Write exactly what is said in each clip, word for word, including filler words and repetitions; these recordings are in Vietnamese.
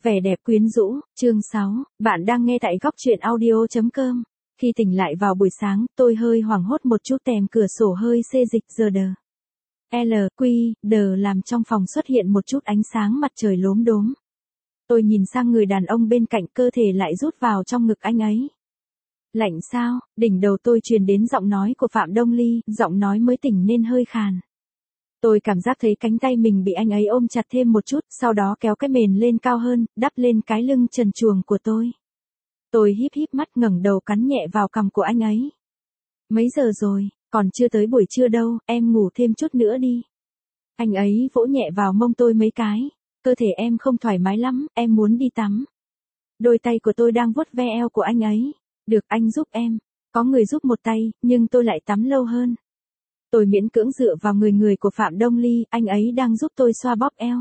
Vẻ đẹp quyến rũ, chương sáu, bạn đang nghe tại góc truyện audio chấm com. Khi tỉnh lại vào buổi sáng, tôi hơi hoảng hốt một chút, rèm cửa sổ hơi xê dịch giờ đờ. L, Q, đờ làm trong phòng xuất hiện một chút ánh sáng mặt trời lốm đốm. Tôi nhìn sang người đàn ông bên cạnh, cơ thể lại rút vào trong ngực anh ấy. Lạnh sao? Đỉnh đầu tôi truyền đến giọng nói của Phạm Đông Ly, giọng nói mới tỉnh nên hơi khàn. Tôi cảm giác thấy cánh tay mình bị anh ấy ôm chặt thêm một chút, sau đó kéo cái mền lên cao hơn, đắp lên cái lưng trần truồng của tôi. Tôi híp híp mắt, ngẩng đầu cắn nhẹ vào cằm của anh ấy. Mấy giờ rồi? Còn chưa tới buổi trưa đâu, em ngủ thêm chút nữa đi. Anh ấy vỗ nhẹ vào mông tôi mấy cái. Cơ thể em không thoải mái lắm, em muốn đi tắm. Đôi tay của tôi đang vuốt ve eo của anh ấy. Được, anh giúp em. Có người giúp một tay, nhưng tôi lại tắm lâu hơn. Tôi miễn cưỡng dựa vào người người của Phạm Đông Ly, anh ấy đang giúp tôi xoa bóp eo.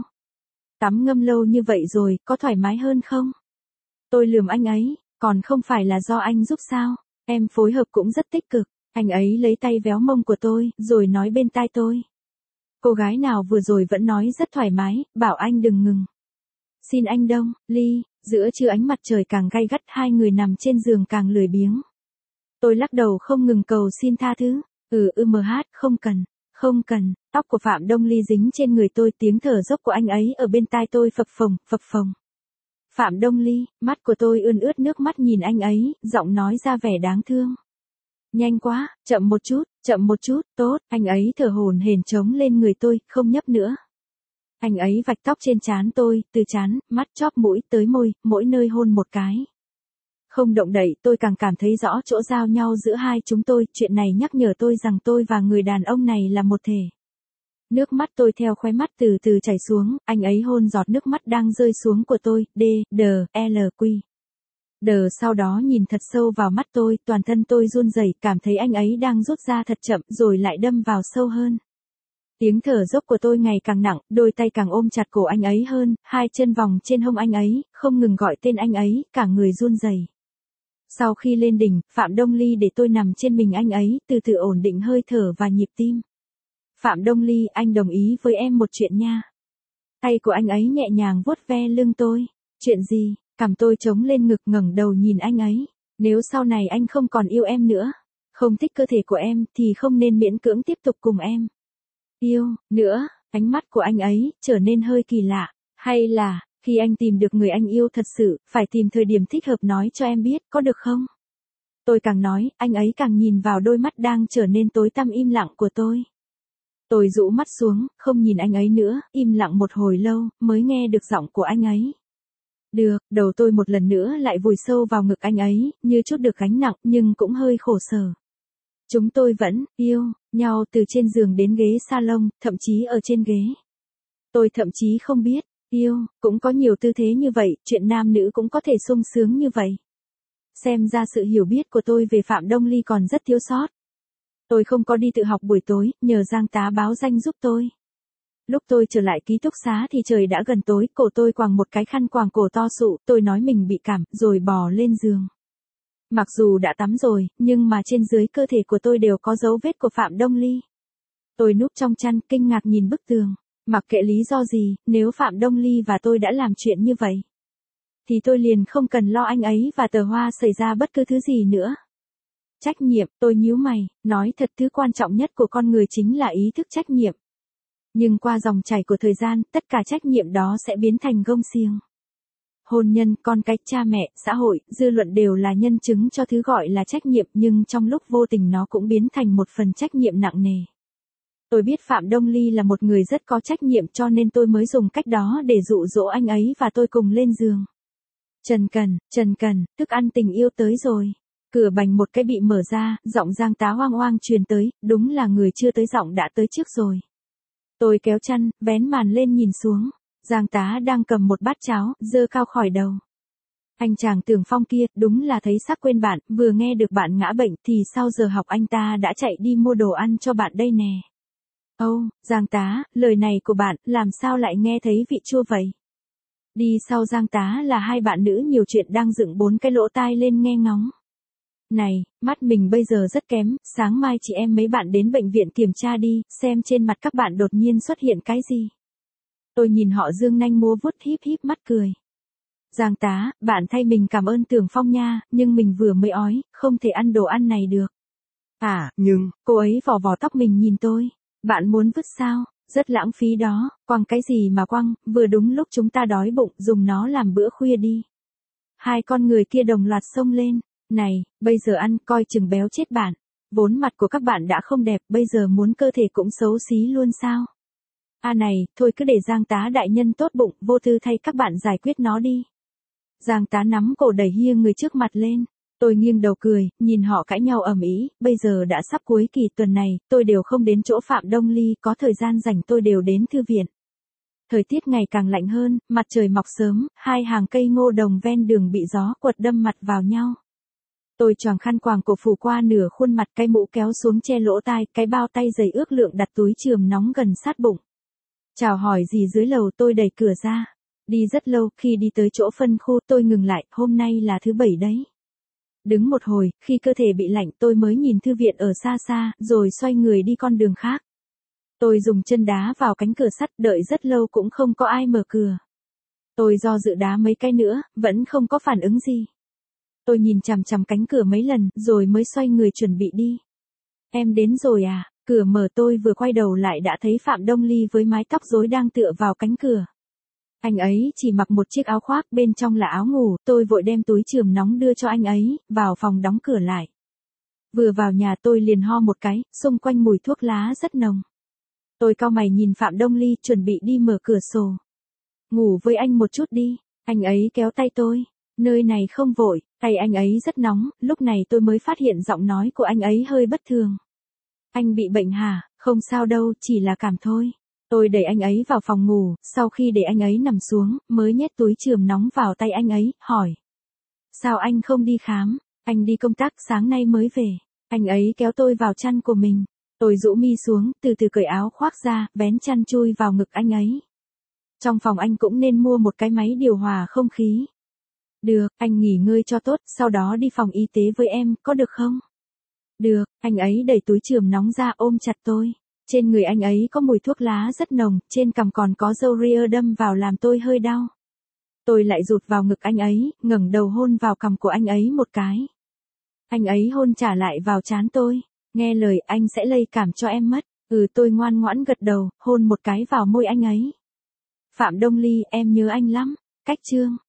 Tắm ngâm lâu như vậy rồi, có thoải mái hơn không? Tôi lườm anh ấy, còn không phải là do anh giúp sao? Em phối hợp cũng rất tích cực. Anh ấy lấy tay véo mông của tôi, rồi nói bên tai tôi. Cô gái nào vừa rồi vẫn nói rất thoải mái, bảo anh đừng ngừng. Xin anh Đông, Ly, giữa trưa ánh mặt trời càng gay gắt, hai người nằm trên giường càng lười biếng. Tôi lắc đầu không ngừng cầu xin tha thứ. Ừ ừ mh, không cần, không cần. Tóc của Phạm Đông Ly dính trên người tôi, tiếng thở dốc của anh ấy ở bên tai tôi phập phồng, phập phồng. Phạm Đông Ly, mắt của tôi ươn ướt nước mắt nhìn anh ấy, giọng nói ra vẻ đáng thương. Nhanh quá, chậm một chút, chậm một chút, tốt. Anh ấy thở hổn hển chống lên người tôi, không nhấp nữa. Anh ấy vạch tóc trên trán tôi, từ trán, mắt, chóp mũi, tới môi, mỗi nơi hôn một cái. Không động đậy, tôi càng cảm thấy rõ chỗ giao nhau giữa hai chúng tôi, chuyện này nhắc nhở tôi rằng tôi và người đàn ông này là một thể. Nước mắt tôi theo khóe mắt từ từ chảy xuống, anh ấy hôn giọt nước mắt đang rơi xuống của tôi, D, D, L, Q. Đờ sau đó nhìn thật sâu vào mắt tôi, toàn thân tôi run rẩy, cảm thấy anh ấy đang rút ra thật chậm, rồi lại đâm vào sâu hơn. Tiếng thở dốc của tôi ngày càng nặng, đôi tay càng ôm chặt cổ anh ấy hơn, hai chân vòng trên hông anh ấy, không ngừng gọi tên anh ấy, cả người run rẩy. Sau khi lên đỉnh, Phạm Đông Ly để tôi nằm trên mình anh ấy, từ từ ổn định hơi thở và nhịp tim. Phạm Đông Ly, anh đồng ý với em một chuyện nha. Tay của anh ấy nhẹ nhàng vuốt ve lưng tôi. Chuyện gì? Cằm tôi chống lên ngực, ngẩng đầu nhìn anh ấy. Nếu sau này anh không còn yêu em nữa, không thích cơ thể của em, thì không nên miễn cưỡng tiếp tục cùng em. Yêu, nữa, ánh mắt của anh ấy trở nên hơi kỳ lạ. Hay là, khi anh tìm được người anh yêu thật sự, phải tìm thời điểm thích hợp nói cho em biết, có được không? Tôi càng nói, anh ấy càng nhìn vào đôi mắt đang trở nên tối tăm im lặng của tôi. Tôi rũ mắt xuống, không nhìn anh ấy nữa, im lặng một hồi lâu, mới nghe được giọng của anh ấy. Được, đầu tôi một lần nữa lại vùi sâu vào ngực anh ấy, như chút được gánh nặng, nhưng cũng hơi khổ sở. Chúng tôi vẫn yêu nhau từ trên giường đến ghế salon, thậm chí ở trên ghế. Tôi thậm chí không biết, yêu, cũng có nhiều tư thế như vậy, chuyện nam nữ cũng có thể sung sướng như vậy. Xem ra sự hiểu biết của tôi về Phạm Đông Ly còn rất thiếu sót. Tôi không có đi tự học buổi tối, nhờ Giang tá báo danh giúp tôi. Lúc tôi trở lại ký túc xá thì trời đã gần tối, cổ tôi quàng một cái khăn quàng cổ to sụ, tôi nói mình bị cảm, rồi bò lên giường. Mặc dù đã tắm rồi, nhưng mà trên dưới cơ thể của tôi đều có dấu vết của Phạm Đông Ly. Tôi núp trong chăn, kinh ngạc nhìn bức tường. Mặc kệ lý do gì, nếu Phạm Đông Ly và tôi đã làm chuyện như vậy, thì tôi liền không cần lo anh ấy và tờ hoa xảy ra bất cứ thứ gì nữa. Trách nhiệm, tôi nhíu mày, nói thật, thứ quan trọng nhất của con người chính là ý thức trách nhiệm. Nhưng qua dòng chảy của thời gian, tất cả trách nhiệm đó sẽ biến thành gông xiềng. Hôn nhân, con cái, cha mẹ, xã hội, dư luận đều là nhân chứng cho thứ gọi là trách nhiệm, nhưng trong lúc vô tình nó cũng biến thành một phần trách nhiệm nặng nề. Tôi biết Phạm Đông Ly là một người rất có trách nhiệm, cho nên tôi mới dùng cách đó để dụ dỗ anh ấy và tôi cùng lên giường. Trần Cần, Trần Cần, thức ăn tình yêu tới rồi. Cửa bành một cái bị mở ra, giọng Giang tá hoang hoang truyền tới, đúng là người chưa tới giọng đã tới trước rồi. Tôi kéo chăn, vén màn lên nhìn xuống. Giang tá đang cầm một bát cháo, dơ cao khỏi đầu. Anh chàng Tưởng Phong kia, đúng là thấy sắc quên bạn, vừa nghe được bạn ngã bệnh thì sau giờ học anh ta đã chạy đi mua đồ ăn cho bạn đây nè. Âu, oh, Giang tá, lời này của bạn, làm sao lại nghe thấy vị chua vậy? Đi sau Giang tá là hai bạn nữ nhiều chuyện đang dựng bốn cái lỗ tai lên nghe ngóng. Này, mắt mình bây giờ rất kém, sáng mai chị em mấy bạn đến bệnh viện kiểm tra đi, xem trên mặt các bạn đột nhiên xuất hiện cái gì. Tôi nhìn họ dương nanh múa vuốt, híp híp mắt cười. Giang tá, bạn thay mình cảm ơn Tưởng Phong nha, nhưng mình vừa mới ói, không thể ăn đồ ăn này được. À, nhưng, cô ấy vò vò tóc mình nhìn tôi. Bạn muốn vứt sao? Rất lãng phí đó, quăng cái gì mà quăng, vừa đúng lúc chúng ta đói bụng, dùng nó làm bữa khuya đi. Hai con người kia đồng loạt xông lên. Này, bây giờ ăn, coi chừng béo chết bạn. Vốn mặt của các bạn đã không đẹp, bây giờ muốn cơ thể cũng xấu xí luôn sao? À này, thôi cứ để Giang tá đại nhân tốt bụng, vô tư thay các bạn giải quyết nó đi. Giang tá nắm cổ đẩy hia người trước mặt lên. Tôi nghiêng đầu cười, nhìn họ cãi nhau ầm ĩ, bây giờ đã sắp cuối kỳ tuần này, tôi đều không đến chỗ Phạm Đông Ly, có thời gian rảnh tôi đều đến thư viện. Thời tiết ngày càng lạnh hơn, mặt trời mọc sớm, hai hàng cây ngô đồng ven đường bị gió quật đâm mặt vào nhau. Tôi choàng khăn quàng cổ phủ qua nửa khuôn mặt, cái mũ kéo xuống che lỗ tai, cái bao tay dày ước lượng đặt túi chườm nóng gần sát bụng. Chào hỏi gì dưới lầu, tôi đẩy cửa ra. Đi rất lâu, khi đi tới chỗ phân khu tôi ngừng lại, hôm nay là thứ bảy đấy. Đứng một hồi, khi cơ thể bị lạnh tôi mới nhìn thư viện ở xa xa, rồi xoay người đi con đường khác. Tôi dùng chân đá vào cánh cửa sắt, đợi rất lâu cũng không có ai mở cửa. Tôi do dự đá mấy cái nữa, vẫn không có phản ứng gì. Tôi nhìn chằm chằm cánh cửa mấy lần, rồi mới xoay người chuẩn bị đi. Em đến rồi à? Cửa mở, tôi vừa quay đầu lại đã thấy Phạm Đông Ly với mái tóc rối đang tựa vào cánh cửa. Anh ấy chỉ mặc một chiếc áo khoác, bên trong là áo ngủ, tôi vội đem túi chườm nóng đưa cho anh ấy, vào phòng đóng cửa lại. Vừa vào nhà tôi liền ho một cái, xung quanh mùi thuốc lá rất nồng. Tôi cau mày nhìn Phạm Đông Ly, chuẩn bị đi mở cửa sổ. Ngủ với anh một chút đi, anh ấy kéo tay tôi. Nơi này không vội, tay anh ấy rất nóng, lúc này tôi mới phát hiện giọng nói của anh ấy hơi bất thường. Anh bị bệnh hả? Không sao đâu, chỉ là cảm thôi. Tôi đẩy anh ấy vào phòng ngủ, sau khi để anh ấy nằm xuống, mới nhét túi chườm nóng vào tay anh ấy, hỏi. Sao anh không đi khám? Anh đi công tác, sáng nay mới về. Anh ấy kéo tôi vào chăn của mình. Tôi rũ mi xuống, từ từ cởi áo khoác ra, vén chăn chui vào ngực anh ấy. Trong phòng anh cũng nên mua một cái máy điều hòa không khí. Được, anh nghỉ ngơi cho tốt, sau đó đi phòng y tế với em, có được không? Được, anh ấy đẩy túi chườm nóng ra ôm chặt tôi. Trên người anh ấy có mùi thuốc lá rất nồng, trên cằm còn có râu ria đâm vào làm tôi hơi đau. Tôi lại rụt vào ngực anh ấy, ngẩng đầu hôn vào cằm của anh ấy một cái. Anh ấy hôn trả lại vào trán tôi. Nghe lời, anh sẽ lây cảm cho em mất. Ừ, tôi ngoan ngoãn gật đầu, hôn một cái vào môi anh ấy. Phạm Đông Ly, em nhớ anh lắm. Cách chương